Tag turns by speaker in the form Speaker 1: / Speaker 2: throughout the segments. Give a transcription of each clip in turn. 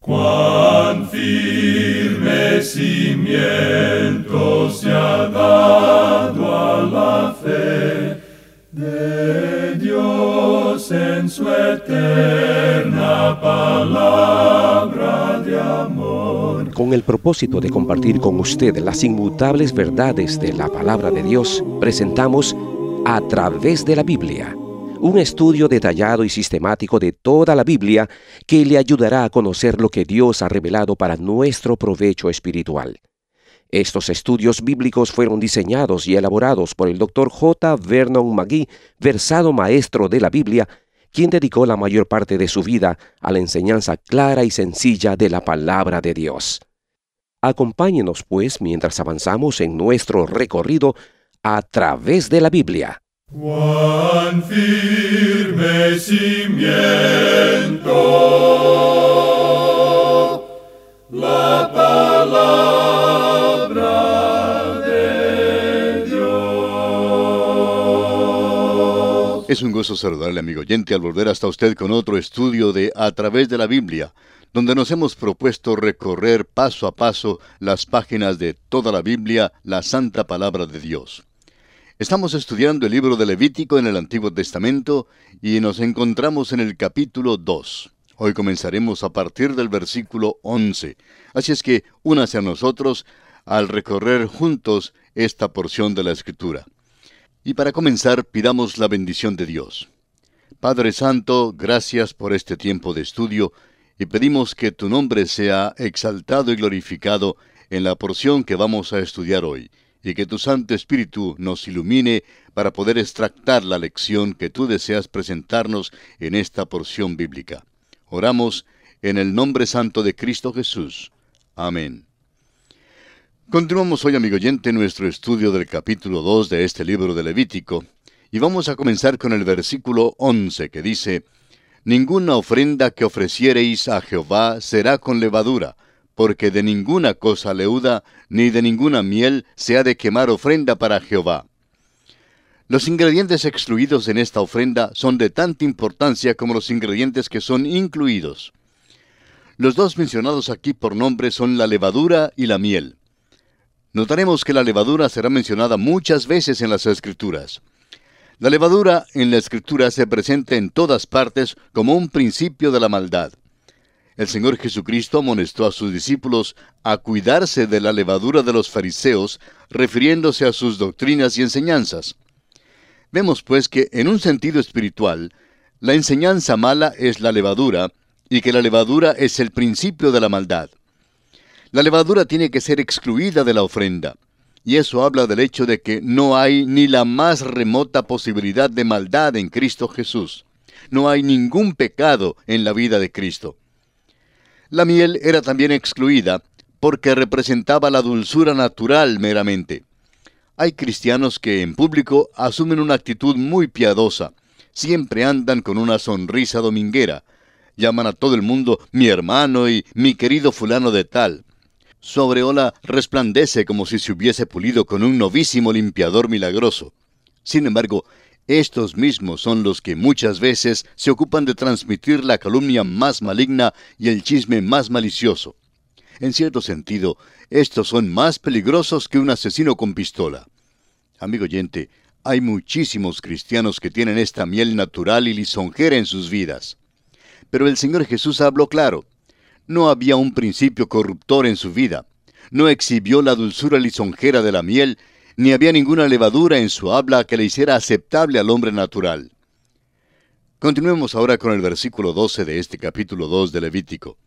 Speaker 1: Cuán firme cimiento se ha dado a la fe de Dios en su eterna palabra de amor.
Speaker 2: Con el propósito de compartir con usted las inmutables verdades de la palabra de Dios, presentamos A Través de la Biblia, un estudio detallado y sistemático de toda la Biblia que le ayudará a conocer lo que Dios ha revelado para nuestro provecho espiritual. Estos estudios bíblicos fueron diseñados y elaborados por el Dr. J. Vernon McGee, versado maestro de la Biblia, quien dedicó la mayor parte de su vida a la enseñanza clara y sencilla de la palabra de Dios. Acompáñenos, pues, mientras avanzamos en nuestro recorrido a través de la Biblia.
Speaker 1: Cuán firme cimiento la palabra de Dios.
Speaker 3: Es un gozo saludarle, amigo oyente, al volver hasta usted con otro estudio de A Través de la Biblia, donde nos hemos propuesto recorrer paso a paso las páginas de toda la Biblia, la Santa Palabra de Dios. Estamos estudiando el libro de Levítico en el Antiguo Testamento y nos encontramos en el capítulo 2. Hoy comenzaremos a partir del versículo 11. Así es que únase a nosotros al recorrer juntos esta porción de la Escritura. Y para comenzar, pidamos la bendición de Dios. Padre Santo, gracias por este tiempo de estudio y pedimos que tu nombre sea exaltado y glorificado en la porción que vamos a estudiar hoy, y que tu Santo Espíritu nos ilumine para poder extractar la lección que tú deseas presentarnos en esta porción bíblica. Oramos en el nombre santo de Cristo Jesús. Amén. Continuamos hoy, amigo oyente, nuestro estudio del capítulo 2 de este libro de Levítico, y vamos a comenzar con el versículo 11, que dice: Ninguna ofrenda que ofreciereis a Jehová será con levadura, porque de ninguna cosa leuda, ni de ninguna miel se ha de quemar ofrenda para Jehová. Los ingredientes excluidos en esta ofrenda son de tanta importancia como los ingredientes que son incluidos. Los dos mencionados aquí por nombre son la levadura y la miel. Notaremos que la levadura será mencionada muchas veces en las Escrituras. La levadura en la Escritura se presenta en todas partes como un principio de la maldad. El Señor Jesucristo amonestó a sus discípulos a cuidarse de la levadura de los fariseos, refiriéndose a sus doctrinas y enseñanzas. Vemos pues que, en un sentido espiritual, la enseñanza mala es la levadura, y que la levadura es el principio de la maldad. La levadura tiene que ser excluida de la ofrenda, y eso habla del hecho de que no hay ni la más remota posibilidad de maldad en Cristo Jesús. No hay ningún pecado en la vida de Cristo. La miel era también excluida porque representaba la dulzura natural meramente. Hay cristianos que en público asumen una actitud muy piadosa. Siempre andan con una sonrisa dominguera. Llaman a todo el mundo mi hermano y mi querido fulano de tal. Su aureola resplandece como si se hubiese pulido con un novísimo limpiador milagroso. Sin embargo, estos mismos son los que muchas veces se ocupan de transmitir la calumnia más maligna y el chisme más malicioso. En cierto sentido, estos son más peligrosos que un asesino con pistola. Amigo oyente, hay muchísimos cristianos que tienen esta miel natural y lisonjera en sus vidas. Pero el Señor Jesús habló claro. No había un principio corruptor en su vida. No exhibió la dulzura lisonjera de la miel, ni había ninguna levadura en su habla que le hiciera aceptable al hombre natural. Continuemos ahora con el versículo 12 de este capítulo 2 de Levítico.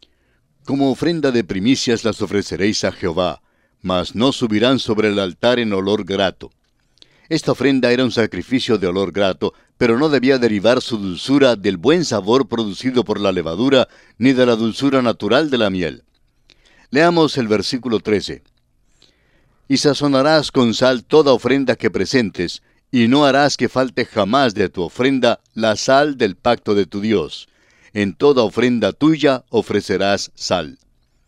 Speaker 3: Como ofrenda de primicias las ofreceréis a Jehová, mas no subirán sobre el altar en olor grato. Esta ofrenda era un sacrificio de olor grato, pero no debía derivar su dulzura del buen sabor producido por la levadura, ni de la dulzura natural de la miel. Leamos el versículo 13. Y sazonarás con sal toda ofrenda que presentes, y no harás que falte jamás de tu ofrenda la sal del pacto de tu Dios. En toda ofrenda tuya ofrecerás sal.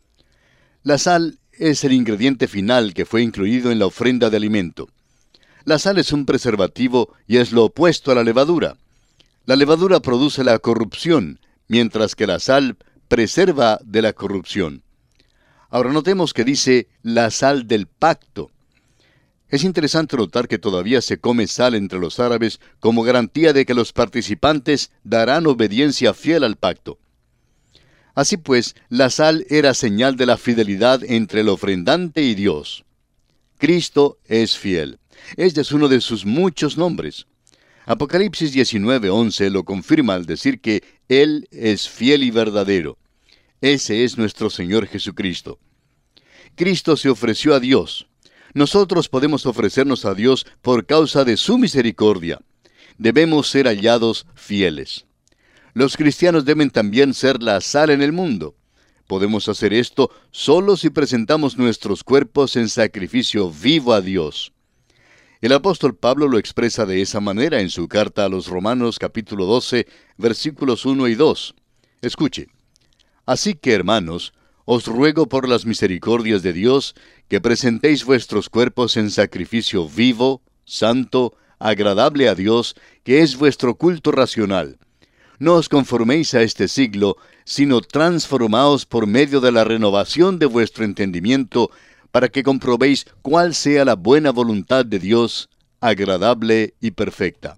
Speaker 3: La sal es el ingrediente final que fue incluido en la ofrenda de alimento. La sal es un preservativo y es lo opuesto a la levadura. La levadura produce la corrupción, mientras que la sal preserva de la corrupción. Ahora notemos que dice la sal del pacto. Es interesante notar que todavía se come sal entre los árabes como garantía de que los participantes darán obediencia fiel al pacto. Así pues, la sal era señal de la fidelidad entre el ofrendante y Dios. Cristo es fiel. Este es uno de sus muchos nombres. Apocalipsis 19:11 lo confirma al decir que Él es fiel y verdadero. Ese es nuestro Señor Jesucristo. Cristo se ofreció a Dios. Nosotros podemos ofrecernos a Dios por causa de su misericordia. Debemos ser hallados fieles. Los cristianos deben también ser la sal en el mundo. Podemos hacer esto solo si presentamos nuestros cuerpos en sacrificio vivo a Dios. El apóstol Pablo lo expresa de esa manera en su carta a los Romanos capítulo 12, versículos 1 y 2. Escuche. Así que, hermanos, os ruego por las misericordias de Dios que presentéis vuestros cuerpos en sacrificio vivo, santo, agradable a Dios, que es vuestro culto racional. No os conforméis a este siglo, sino transformaos por medio de la renovación de vuestro entendimiento, para que comprobéis cuál sea la buena voluntad de Dios, agradable y perfecta.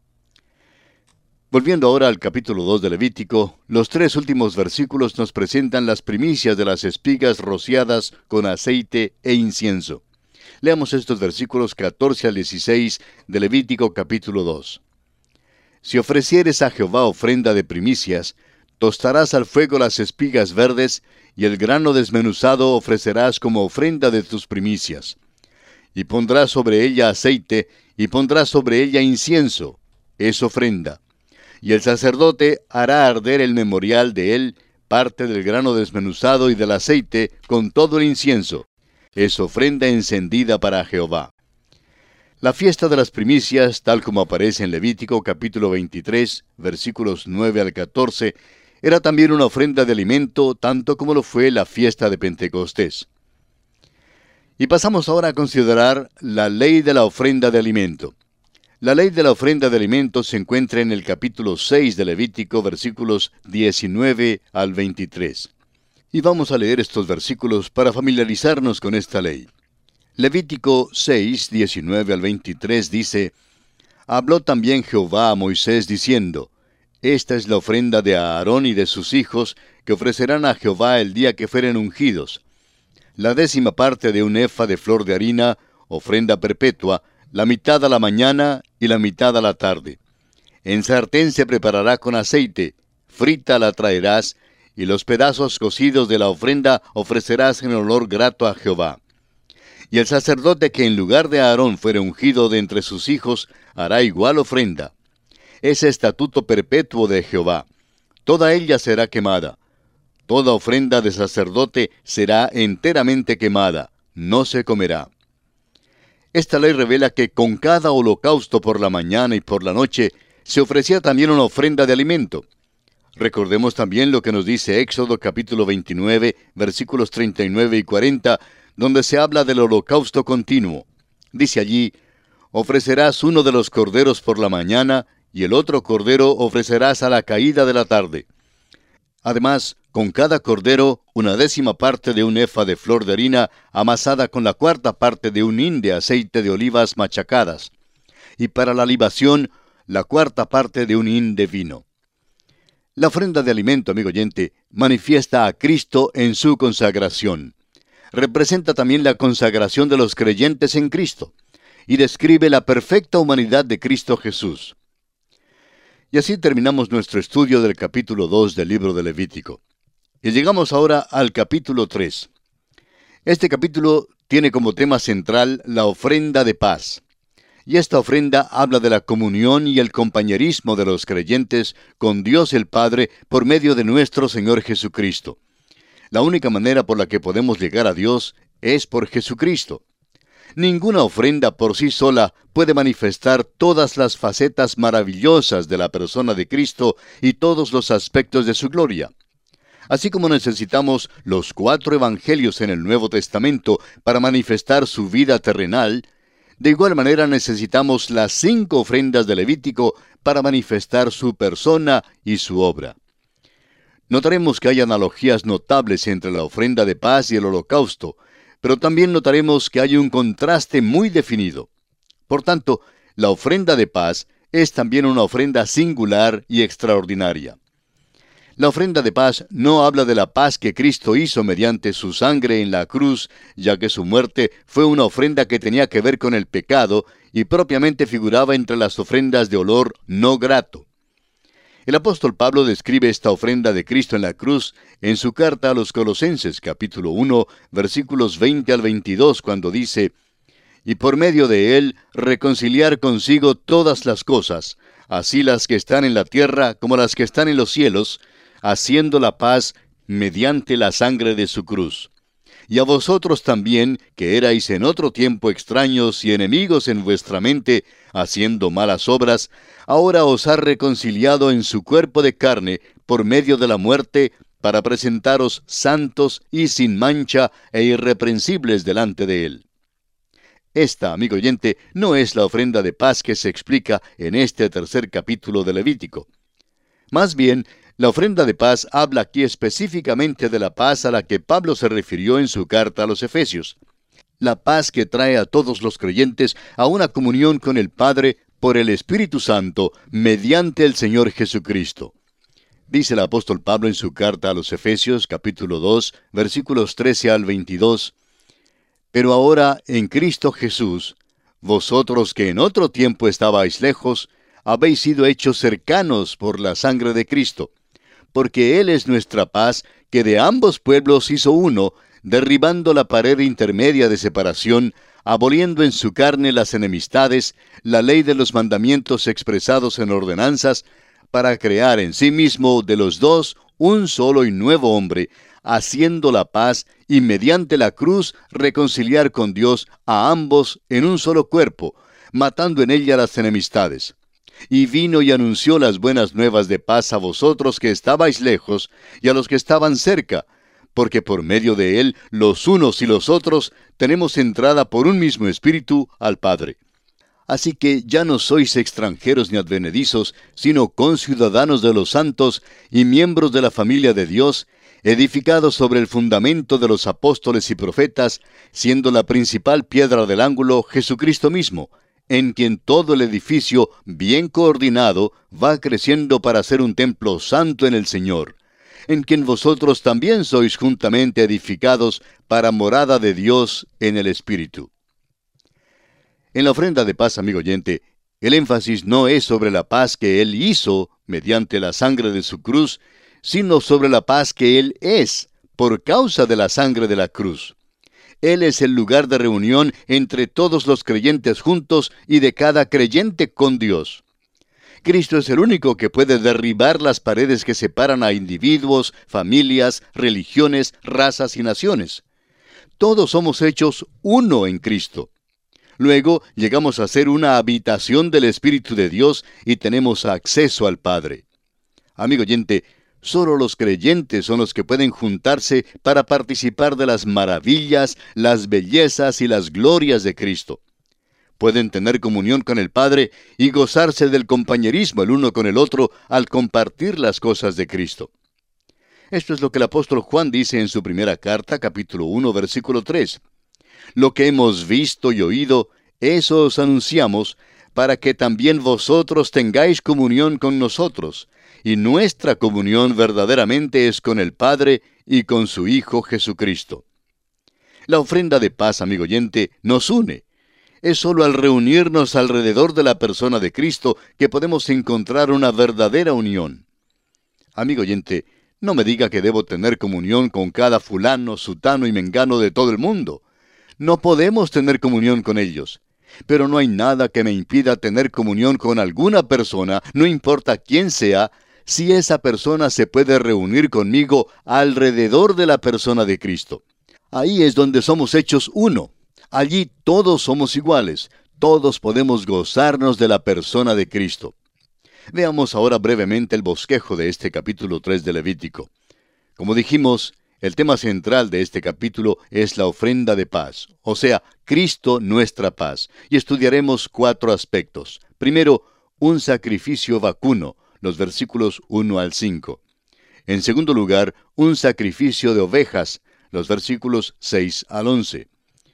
Speaker 3: Volviendo ahora al capítulo 2 de Levítico, los 3 últimos versículos nos presentan las primicias de las espigas rociadas con aceite e incienso. Leamos estos versículos 14 al 16 de Levítico capítulo 2. Si ofrecieres a Jehová ofrenda de primicias, tostarás al fuego las espigas verdes, y el grano desmenuzado ofrecerás como ofrenda de tus primicias. Y pondrás sobre ella aceite, y pondrás sobre ella incienso, es ofrenda. Y el sacerdote hará arder el memorial de él, parte del grano desmenuzado y del aceite, con todo el incienso. Es ofrenda encendida para Jehová. La fiesta de las primicias, tal como aparece en Levítico capítulo 23, versículos 9 al 14, era también una ofrenda de alimento, tanto como lo fue la fiesta de Pentecostés. Y pasamos ahora a considerar la ley de la ofrenda de alimento. La ley de la ofrenda de alimentos se encuentra en el capítulo 6 de Levítico, versículos 19 al 23. Y vamos a leer estos versículos para familiarizarnos con esta ley. Levítico 6, 19 al 23 dice: Habló también Jehová a Moisés diciendo: Esta es la ofrenda de Aarón y de sus hijos, que ofrecerán a Jehová el día que fueren ungidos. La 10ª parte de un efa de flor de harina, ofrenda perpetua, la mitad a la mañana y la mitad a la tarde. En sartén se preparará con aceite, frita la traerás, y los pedazos cocidos de la ofrenda ofrecerás en olor grato a Jehová. Y el sacerdote que en lugar de Aarón fuere ungido de entre sus hijos, hará igual ofrenda. Es estatuto perpetuo de Jehová. Toda ella será quemada. Toda ofrenda de sacerdote será enteramente quemada, no se comerá. Esta ley revela que con cada holocausto por la mañana y por la noche se ofrecía también una ofrenda de alimento. Recordemos también lo que nos dice Éxodo capítulo 29, versículos 39 y 40, donde se habla del holocausto continuo. Dice allí: ofrecerás uno de los corderos por la mañana, y el otro cordero ofrecerás a la caída de la tarde. Además, con cada cordero, una 10ª parte de un efa de flor de harina, amasada con la 4ª parte de un hin de aceite de olivas machacadas. Y para la libación, la 4ª parte de un hin de vino. La ofrenda de alimento, amigo oyente, manifiesta a Cristo en su consagración. Representa también la consagración de los creyentes en Cristo, y describe la perfecta humanidad de Cristo Jesús. Y así terminamos nuestro estudio del capítulo 2 del libro de Levítico. Y llegamos ahora al capítulo 3. Este capítulo tiene como tema central la ofrenda de paz. Y esta ofrenda habla de la comunión y el compañerismo de los creyentes con Dios el Padre por medio de nuestro Señor Jesucristo. La única manera por la que podemos llegar a Dios es por Jesucristo. Ninguna ofrenda por sí sola puede manifestar todas las facetas maravillosas de la persona de Cristo y todos los aspectos de su gloria. Así como necesitamos los 4 evangelios en el Nuevo Testamento para manifestar su vida terrenal, de igual manera necesitamos las 5 ofrendas de Levítico para manifestar su persona y su obra. Notaremos que hay analogías notables entre la ofrenda de paz y el holocausto, pero también notaremos que hay un contraste muy definido. Por tanto, la ofrenda de paz es también una ofrenda singular y extraordinaria. La ofrenda de paz no habla de la paz que Cristo hizo mediante su sangre en la cruz, ya que su muerte fue una ofrenda que tenía que ver con el pecado y propiamente figuraba entre las ofrendas de olor no grato. El apóstol Pablo describe esta ofrenda de Cristo en la cruz en su carta a los Colosenses, capítulo 1, versículos 20 al 22, cuando dice: «Y por medio de él reconciliar consigo todas las cosas, así las que están en la tierra como las que están en los cielos, haciendo la paz mediante la sangre de su cruz. Y a vosotros también, que erais en otro tiempo extraños y enemigos en vuestra mente, haciendo malas obras, ahora os ha reconciliado en su cuerpo de carne por medio de la muerte, para presentaros santos y sin mancha e irreprensibles delante de él». Esta, amigo oyente, no es la ofrenda de paz que se explica en este tercer capítulo de Levítico. Más bien, la ofrenda de paz habla aquí específicamente de la paz a la que Pablo se refirió en su carta a los Efesios. La paz que trae a todos los creyentes a una comunión con el Padre por el Espíritu Santo mediante el Señor Jesucristo. Dice el apóstol Pablo en su carta a los Efesios, capítulo 2, versículos 13 al 22, «Pero ahora en Cristo Jesús, vosotros que en otro tiempo estabais lejos, habéis sido hechos cercanos por la sangre de Cristo, porque Él es nuestra paz, que de ambos pueblos hizo uno, derribando la pared intermedia de separación, aboliendo en su carne las enemistades, la ley de los mandamientos expresados en ordenanzas, para crear en sí mismo de los dos un solo y nuevo hombre, haciendo la paz, y mediante la cruz reconciliar con Dios a ambos en un solo cuerpo, matando en ella las enemistades. Y vino y anunció las buenas nuevas de paz a vosotros que estabais lejos, y a los que estaban cerca, porque por medio de él, los unos y los otros, tenemos entrada por un mismo Espíritu al Padre. Así que ya no sois extranjeros ni advenedizos, sino conciudadanos de los santos y miembros de la familia de Dios, edificados sobre el fundamento de los apóstoles y profetas, siendo la principal piedra del ángulo Jesucristo mismo, en quien todo el edificio, bien coordinado, va creciendo para ser un templo santo en el Señor, en quien vosotros también sois juntamente edificados para morada de Dios en el Espíritu. En la ofrenda de paz, amigo oyente, el énfasis no es sobre la paz que Él hizo mediante la sangre de su cruz, sino sobre la paz que Él es por causa de la sangre de la cruz. Él es el lugar de reunión entre todos los creyentes juntos y de cada creyente con Dios. Cristo es el único que puede derribar las paredes que separan a individuos, familias, religiones, razas y naciones. Todos somos hechos uno en Cristo. Luego llegamos a ser una habitación del Espíritu de Dios y tenemos acceso al Padre. Amigo oyente, solo los creyentes son los que pueden juntarse para participar de las maravillas, las bellezas y las glorias de Cristo. Pueden tener comunión con el Padre y gozarse del compañerismo el uno con el otro al compartir las cosas de Cristo. Esto es lo que el apóstol Juan dice en su primera carta, capítulo 1, versículo 3. Lo que hemos visto y oído, eso os anunciamos, para que también vosotros tengáis comunión con nosotros, y nuestra comunión verdaderamente es con el Padre y con su Hijo Jesucristo. La ofrenda de paz, amigo oyente, nos une. Es solo al reunirnos alrededor de la persona de Cristo que podemos encontrar una verdadera unión. Amigo oyente, no me diga que debo tener comunión con cada fulano, sutano y mengano de todo el mundo. No podemos tener comunión con ellos. Pero no hay nada que me impida tener comunión con alguna persona, no importa quién sea, si esa persona se puede reunir conmigo alrededor de la persona de Cristo. Ahí es donde somos hechos uno. Allí todos somos iguales. Todos podemos gozarnos de la persona de Cristo. Veamos ahora brevemente el bosquejo de este capítulo 3 de Levítico. Como dijimos, el tema central de este capítulo es la ofrenda de paz, o sea, Cristo nuestra paz, y estudiaremos 4 aspectos. Primero, un sacrificio vacuno, los versículos 1 al 5. En segundo lugar, un sacrificio de ovejas, los versículos 6 al 11.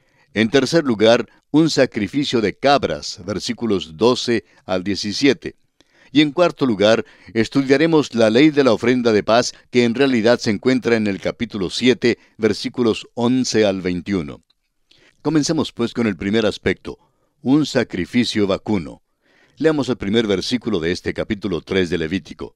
Speaker 3: En tercer lugar, un sacrificio de cabras, versículos 12 al 17. Y en cuarto lugar, estudiaremos la ley de la ofrenda de paz, que en realidad se encuentra en el capítulo 7, versículos 11 al 21. Comencemos pues con el primer aspecto, un sacrificio vacuno. Leamos el primer versículo de este capítulo 3 de Levítico.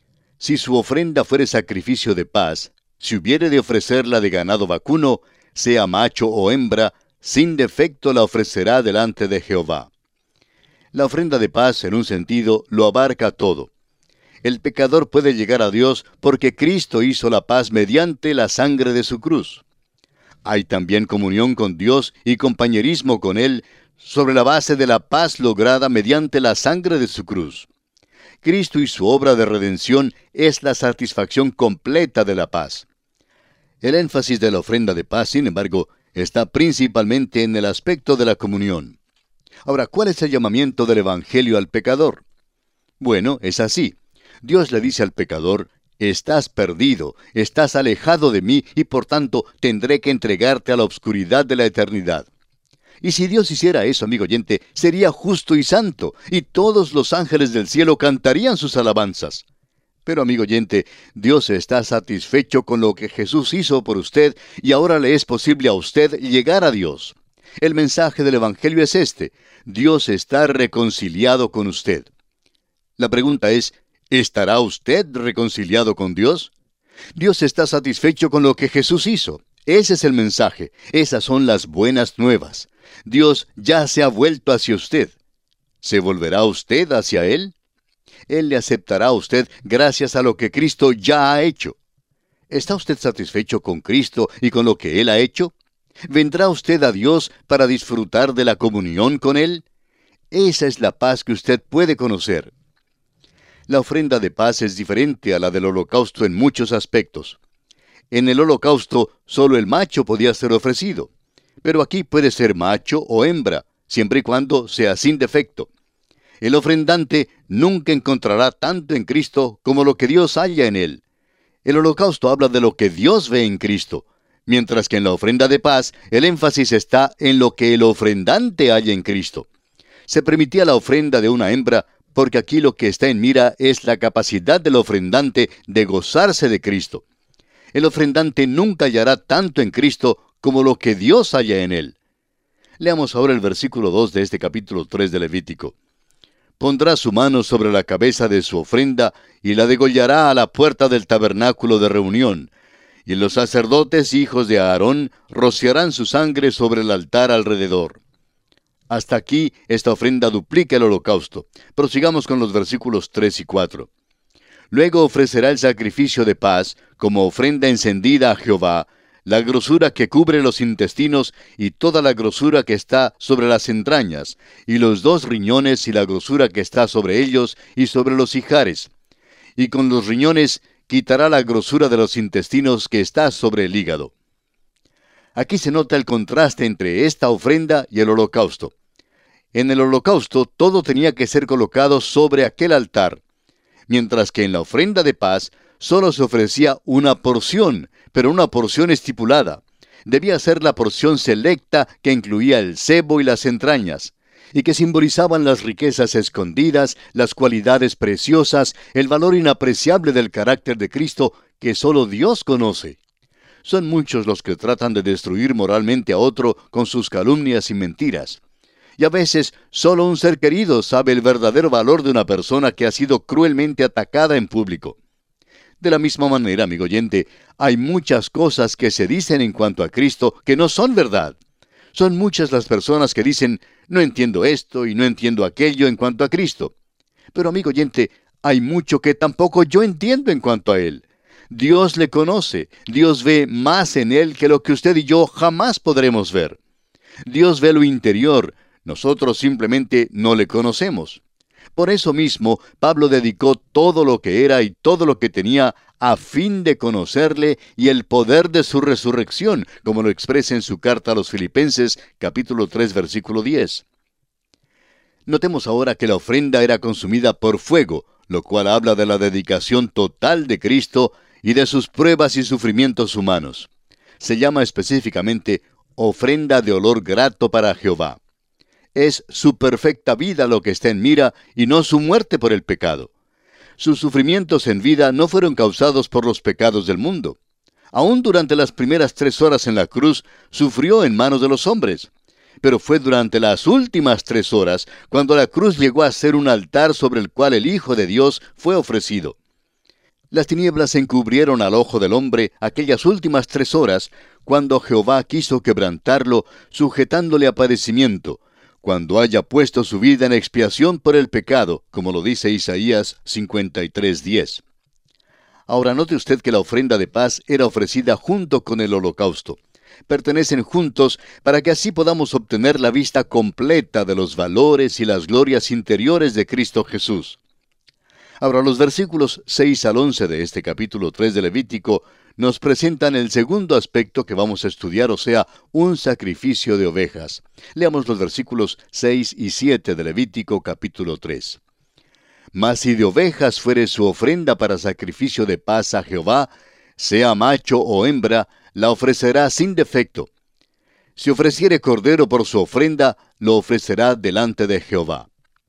Speaker 3: Si su ofrenda fuere sacrificio de paz, si hubiere de ofrecerla de ganado vacuno, sea macho o hembra, sin defecto la ofrecerá delante de Jehová. La ofrenda de paz, en un sentido, lo abarca todo. El pecador puede llegar a Dios porque Cristo hizo la paz mediante la sangre de su cruz. Hay también comunión con Dios y compañerismo con Él sobre la base de la paz lograda mediante la sangre de su cruz. Cristo y su obra de redención es la satisfacción completa de la paz. El énfasis de la ofrenda de paz, sin embargo, está principalmente en el aspecto de la comunión. Ahora, ¿cuál es el llamamiento del Evangelio al pecador? Bueno, es así. Dios le dice al pecador, estás perdido, estás alejado de mí y por tanto tendré que entregarte a la oscuridad de la eternidad. Y si Dios hiciera eso, amigo oyente, sería justo y santo, y todos los ángeles del cielo cantarían sus alabanzas. Pero, amigo oyente, Dios está satisfecho con lo que Jesús hizo por usted, y ahora le es posible a usted llegar a Dios. El mensaje del Evangelio es este: Dios está reconciliado con usted. La pregunta es, ¿estará usted reconciliado con Dios? Dios está satisfecho con lo que Jesús hizo. Ese es el mensaje. Esas son las buenas nuevas. Dios ya se ha vuelto hacia usted. ¿Se volverá usted hacia Él? Él le aceptará a usted gracias a lo que Cristo ya ha hecho. ¿Está usted satisfecho con Cristo y con lo que Él ha hecho? ¿Vendrá usted a Dios para disfrutar de la comunión con Él? Esa es la paz que usted puede conocer. La ofrenda de paz es diferente a la del holocausto en muchos aspectos. En el holocausto solo el macho podía ser ofrecido, pero aquí puede ser macho o hembra, siempre y cuando sea sin defecto. El ofrendante nunca encontrará tanto en Cristo como lo que Dios halla en Él. El holocausto habla de lo que Dios ve en Cristo, mientras que en la ofrenda de paz el énfasis está en lo que el ofrendante halla en Cristo. Se permitía la ofrenda de una hembra porque aquí lo que está en mira es la capacidad del ofrendante de gozarse de Cristo. El ofrendante nunca hallará tanto en Cristo como lo que Dios halla en Él. Leamos ahora el versículo 2 de este capítulo 3 de Levítico. Pondrá su mano sobre la cabeza de su ofrenda y la degollará a la puerta del tabernáculo de reunión. Y los sacerdotes hijos de Aarón rociarán su sangre sobre el altar alrededor. Hasta aquí esta ofrenda duplica el holocausto. Prosigamos con los versículos 3 y 4. Luego ofrecerá el sacrificio de paz como ofrenda encendida a Jehová, la grosura que cubre los intestinos y toda la grosura que está sobre las entrañas, y los 2 riñones y la grosura que está sobre ellos y sobre los ijares. Y con los riñones quitará la grosura de los intestinos que está sobre el hígado. Aquí se nota el contraste entre esta ofrenda y el holocausto. En el holocausto todo tenía que ser colocado sobre aquel altar, mientras que en la ofrenda de paz solo se ofrecía una porción, pero una porción estipulada. Debía ser la porción selecta que incluía el sebo y las entrañas, y que simbolizaban las riquezas escondidas, las cualidades preciosas, el valor inapreciable del carácter de Cristo que solo Dios conoce. Son muchos los que tratan de destruir moralmente a otro con sus calumnias y mentiras. Y a veces solo un ser querido sabe el verdadero valor de una persona que ha sido cruelmente atacada en público. De la misma manera, amigo oyente, hay muchas cosas que se dicen en cuanto a Cristo que no son verdad. Son muchas las personas que dicen, no entiendo esto y no entiendo aquello en cuanto a Cristo. Pero, amigo oyente, hay mucho que tampoco yo entiendo en cuanto a Él. Dios le conoce, Dios ve más en Él que lo que usted y yo jamás podremos ver. Dios ve lo interior, nosotros simplemente no le conocemos. Por eso mismo, Pablo dedicó todo lo que era y todo lo que tenía a fin de conocerle y el poder de su resurrección, como lo expresa en su carta a los Filipenses, capítulo 3, versículo 10. Notemos ahora que la ofrenda era consumida por fuego, lo cual habla de la dedicación total de Cristo y de sus pruebas y sufrimientos humanos. Se llama específicamente ofrenda de olor grato para Jehová. Es su perfecta vida lo que está en mira y no su muerte por el pecado. Sus sufrimientos en vida no fueron causados por los pecados del mundo. Aún durante las primeras 3 horas en la cruz, sufrió en manos de los hombres. Pero fue durante las últimas 3 horas cuando la cruz llegó a ser un altar sobre el cual el Hijo de Dios fue ofrecido. Las tinieblas encubrieron al ojo del hombre aquellas últimas 3 horas cuando Jehová quiso quebrantarlo, sujetándole a padecimiento, cuando haya puesto su vida en expiación por el pecado, como lo dice Isaías 53:10. Ahora note usted que la ofrenda de paz era ofrecida junto con el holocausto. Pertenecen juntos para que así podamos obtener la vista completa de los valores y las glorias interiores de Cristo Jesús. Ahora, los versículos 6 al 11 de este capítulo 3 de Levítico nos presentan el segundo aspecto que vamos a estudiar, o sea, un sacrificio de ovejas. Leamos los versículos 6 y 7 de Levítico capítulo 3. Mas si de ovejas fuere su ofrenda para sacrificio de paz a Jehová, sea macho o hembra, la ofrecerá sin defecto. Si ofreciere cordero por su ofrenda, lo ofrecerá delante de Jehová.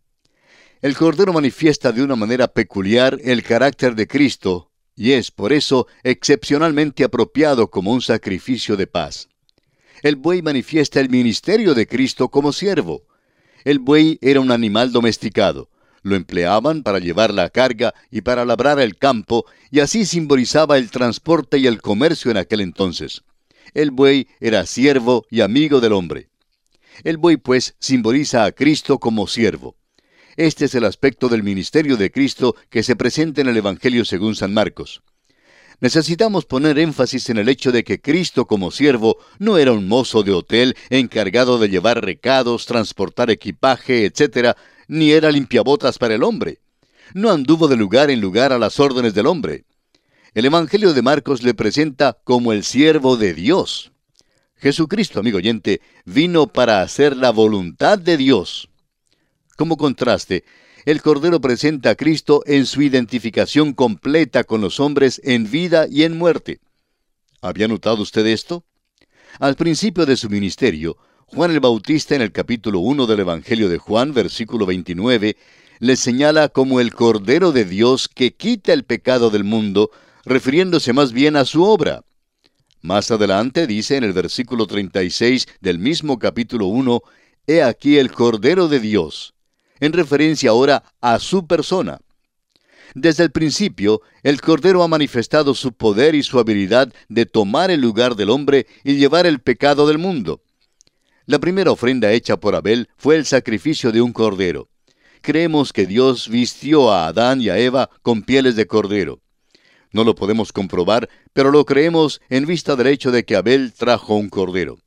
Speaker 3: El cordero manifiesta de una manera peculiar el carácter de Cristo, y es, por eso, excepcionalmente apropiado como un sacrificio de paz. El buey manifiesta el ministerio de Cristo como siervo. El buey era un animal domesticado. Lo empleaban para llevar la carga y para labrar el campo, y así simbolizaba el transporte y el comercio en aquel entonces. El buey era siervo y amigo del hombre. El buey, pues, simboliza a Cristo como siervo. Este es el aspecto del ministerio de Cristo que se presenta en el Evangelio según San Marcos. Necesitamos poner énfasis en el hecho de que Cristo como siervo no era un mozo de hotel encargado de llevar recados, transportar equipaje, etc., ni era limpiabotas para el hombre. No anduvo de lugar en lugar a las órdenes del hombre. El Evangelio de Marcos le presenta como el siervo de Dios. Jesucristo, amigo oyente, vino para hacer la voluntad de Dios. Como contraste, el Cordero presenta a Cristo en su identificación completa con los hombres en vida y en muerte. ¿Había notado usted esto? Al principio de su ministerio, Juan el Bautista, en el capítulo 1 del Evangelio de Juan, versículo 29, le señala como el Cordero de Dios que quita el pecado del mundo, refiriéndose más bien a su obra. Más adelante dice en el versículo 36 del mismo capítulo 1, «He aquí el Cordero de Dios», en referencia ahora a su persona. Desde el principio, el Cordero ha manifestado su poder y su habilidad de tomar el lugar del hombre y llevar el pecado del mundo. La primera ofrenda hecha por Abel fue el sacrificio de un cordero. Creemos que Dios vistió a Adán y a Eva con pieles de cordero. No lo podemos comprobar, pero lo creemos en vista del hecho de que Abel trajo un cordero.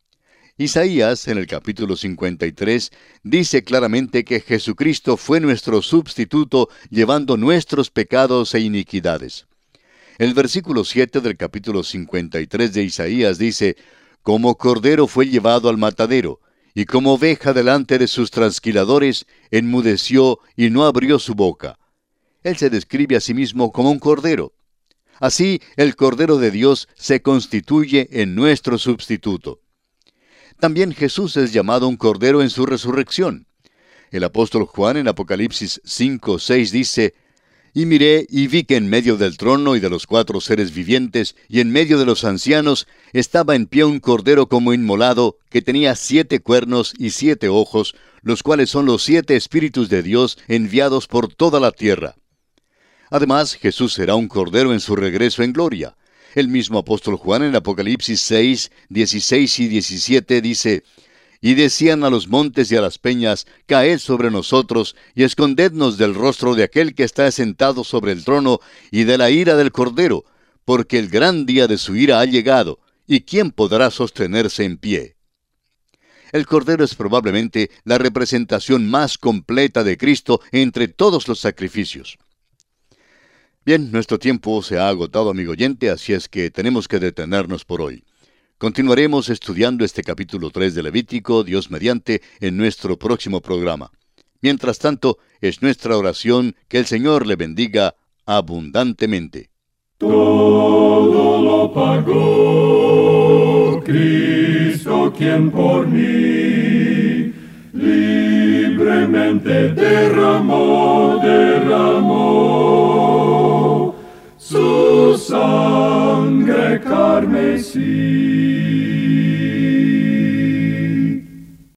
Speaker 3: Isaías, en el capítulo 53, dice claramente que Jesucristo fue nuestro sustituto, llevando nuestros pecados e iniquidades. El versículo 7 del capítulo 53 de Isaías dice, «Como cordero fue llevado al matadero, y como oveja delante de sus trasquiladores, enmudeció y no abrió su boca». Él se describe a sí mismo como un cordero. Así, el Cordero de Dios se constituye en nuestro sustituto. También Jesús es llamado un cordero en su resurrección. El apóstol Juan en Apocalipsis 5:6 dice, «Y miré y vi que en medio del trono y de los 4 seres vivientes y en medio de los ancianos estaba en pie un cordero como inmolado que tenía 7 cuernos y 7 ojos, los cuales son los 7 espíritus de Dios enviados por toda la tierra». Además, Jesús será un cordero en su regreso en gloria. El mismo apóstol Juan en Apocalipsis 6, 16 y 17 dice, «Y decían a los montes y a las peñas, caed sobre nosotros, y escondednos del rostro de aquel que está sentado sobre el trono, y de la ira del Cordero, porque el gran día de su ira ha llegado, y ¿quién podrá sostenerse en pie?». El Cordero es probablemente la representación más completa de Cristo entre todos los sacrificios. Bien, nuestro tiempo se ha agotado, amigo oyente, así es que tenemos que detenernos por hoy. Continuaremos estudiando este capítulo 3 de Levítico, Dios mediante, en nuestro próximo programa. Mientras tanto, es nuestra oración que el Señor le bendiga abundantemente.
Speaker 1: Todo lo pagó Cristo, quien por mí libremente derramó su sangre carmesí.